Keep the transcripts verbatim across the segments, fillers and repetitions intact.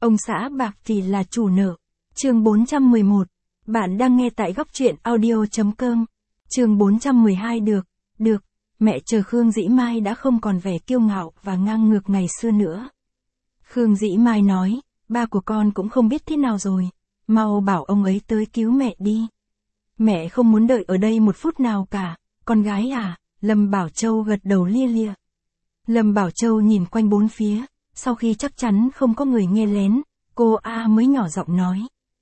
Ông xã bạc thì là chủ nợ. Chương bốn trăm mười một. Bạn đang nghe tại góc truyện audio.com. Chương bốn trăm mười hai. Được, được, mẹ chờ Khương Dĩ Mai đã không còn vẻ kiêu ngạo và ngang ngược ngày xưa nữa. Khương Dĩ Mai nói, ba của con cũng không biết thế nào rồi, mau bảo ông ấy tới cứu mẹ đi. Mẹ không muốn đợi ở đây một phút nào cả, con gái à, Lâm Bảo Châu gật đầu lia lịa. Lâm Bảo Châu nhìn quanh bốn phía, sau khi chắc chắn không có người nghe lén, cô A mới nhỏ giọng nói.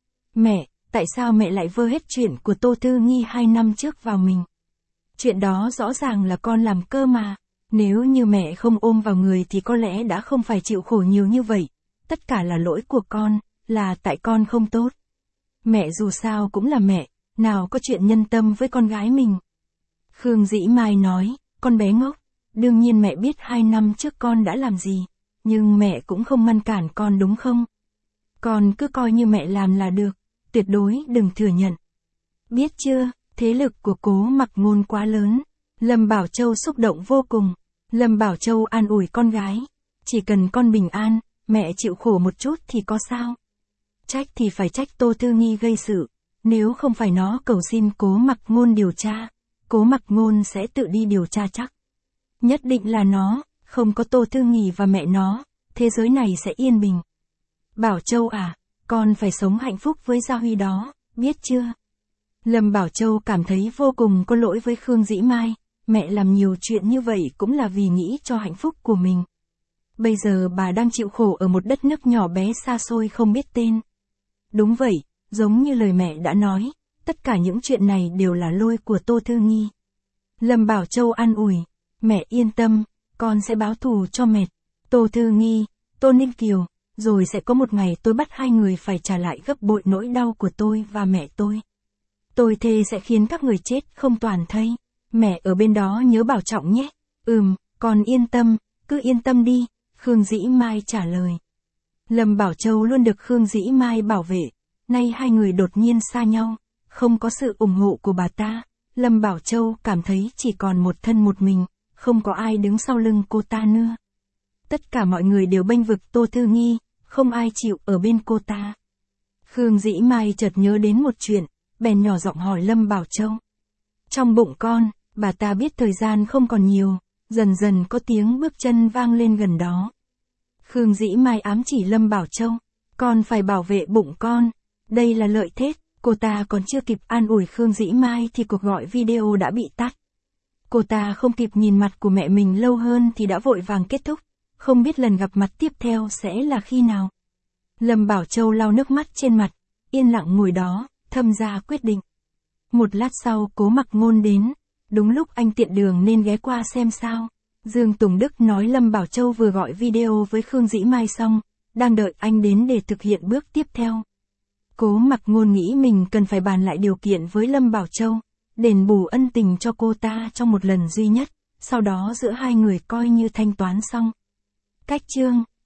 Mẹ, tại sao mẹ lại vơ hết chuyện của Tô Thư Nghi hai năm trước vào mình? Chuyện đó rõ ràng là con làm cơ mà, nếu như mẹ không ôm vào người thì có lẽ đã không phải chịu khổ nhiều như vậy, tất cả là lỗi của con, là tại con không tốt. Mẹ dù sao cũng là mẹ, nào có chuyện nhân tâm với con gái mình. Khương Dĩ Mai nói, con bé ngốc, đương nhiên mẹ biết hai năm trước con đã làm gì, nhưng mẹ cũng không ngăn cản con đúng không? Con cứ coi như mẹ làm là được, tuyệt đối đừng thừa nhận. Biết chưa, thế lực của Cố Mặc Ngôn quá lớn. Lâm Bảo Châu xúc động vô cùng. Lâm Bảo Châu an ủi con gái. Chỉ cần con bình an, mẹ chịu khổ một chút thì có sao? Trách thì phải trách Tô Thư Nghi gây sự. Nếu không phải nó cầu xin Cố Mặc Ngôn điều tra, Cố Mặc Ngôn sẽ tự đi điều tra chắc. Nhất định là nó, không có Tô Thư Nghi và mẹ nó, thế giới này sẽ yên bình. Bảo Châu à, con phải sống hạnh phúc với Gia Huy đó, biết chưa? Lâm Bảo Châu cảm thấy vô cùng có lỗi với Khương Dĩ Mai, mẹ làm nhiều chuyện như vậy cũng là vì nghĩ cho hạnh phúc của mình. Bây giờ bà đang chịu khổ ở một đất nước nhỏ bé xa xôi không biết tên. Đúng vậy, giống như lời mẹ đã nói, tất cả những chuyện này đều là lỗi của Tô Thư Nghi. Lâm Bảo Châu an ủi, mẹ yên tâm, con sẽ báo thù cho mẹ. Tô Thư Nghi, Tô Ninh Kiều, rồi sẽ có một ngày tôi bắt hai người phải trả lại gấp bội nỗi đau của tôi và mẹ tôi. Tôi thề sẽ khiến các người chết không toàn thây. Mẹ ở bên đó nhớ bảo trọng nhé. Ừm, con yên tâm, cứ yên tâm đi, Khương Dĩ Mai trả lời. Lâm Bảo Châu luôn được Khương Dĩ Mai bảo vệ, nay hai người đột nhiên xa nhau, không có sự ủng hộ của bà ta, Lâm Bảo Châu cảm thấy chỉ còn một thân một mình, không có ai đứng sau lưng cô ta nữa. Tất cả mọi người đều bênh vực Tô Thư Nghi, không ai chịu ở bên cô ta. Khương Dĩ Mai chợt nhớ đến một chuyện, bèn nhỏ giọng hỏi Lâm Bảo Châu. Trong bụng con, bà ta biết thời gian không còn nhiều, dần dần có tiếng bước chân vang lên gần đó. Khương Dĩ Mai ám chỉ Lâm Bảo Châu, con phải bảo vệ bụng con, đây là lợi thế. Cô ta còn chưa kịp an ủi Khương Dĩ Mai thì cuộc gọi video đã bị tắt. Cô ta không kịp nhìn mặt của mẹ mình lâu hơn thì đã vội vàng kết thúc, không biết lần gặp mặt tiếp theo sẽ là khi nào. Lâm Bảo Châu lau nước mắt trên mặt, yên lặng ngồi đó, thâm ra quyết định. Một lát sau Cố Mặc Ngôn đến, đúng lúc anh tiện đường nên ghé qua xem sao. Dương Tùng Đức nói Lâm Bảo Châu vừa gọi video với Khương Dĩ Mai xong, đang đợi anh đến để thực hiện bước tiếp theo. Cố Mặc Ngôn nghĩ mình cần phải bàn lại điều kiện với Lâm Bảo Châu, đền bù ân tình cho cô ta trong một lần duy nhất, sau đó giữa hai người coi như thanh toán xong. Cách chương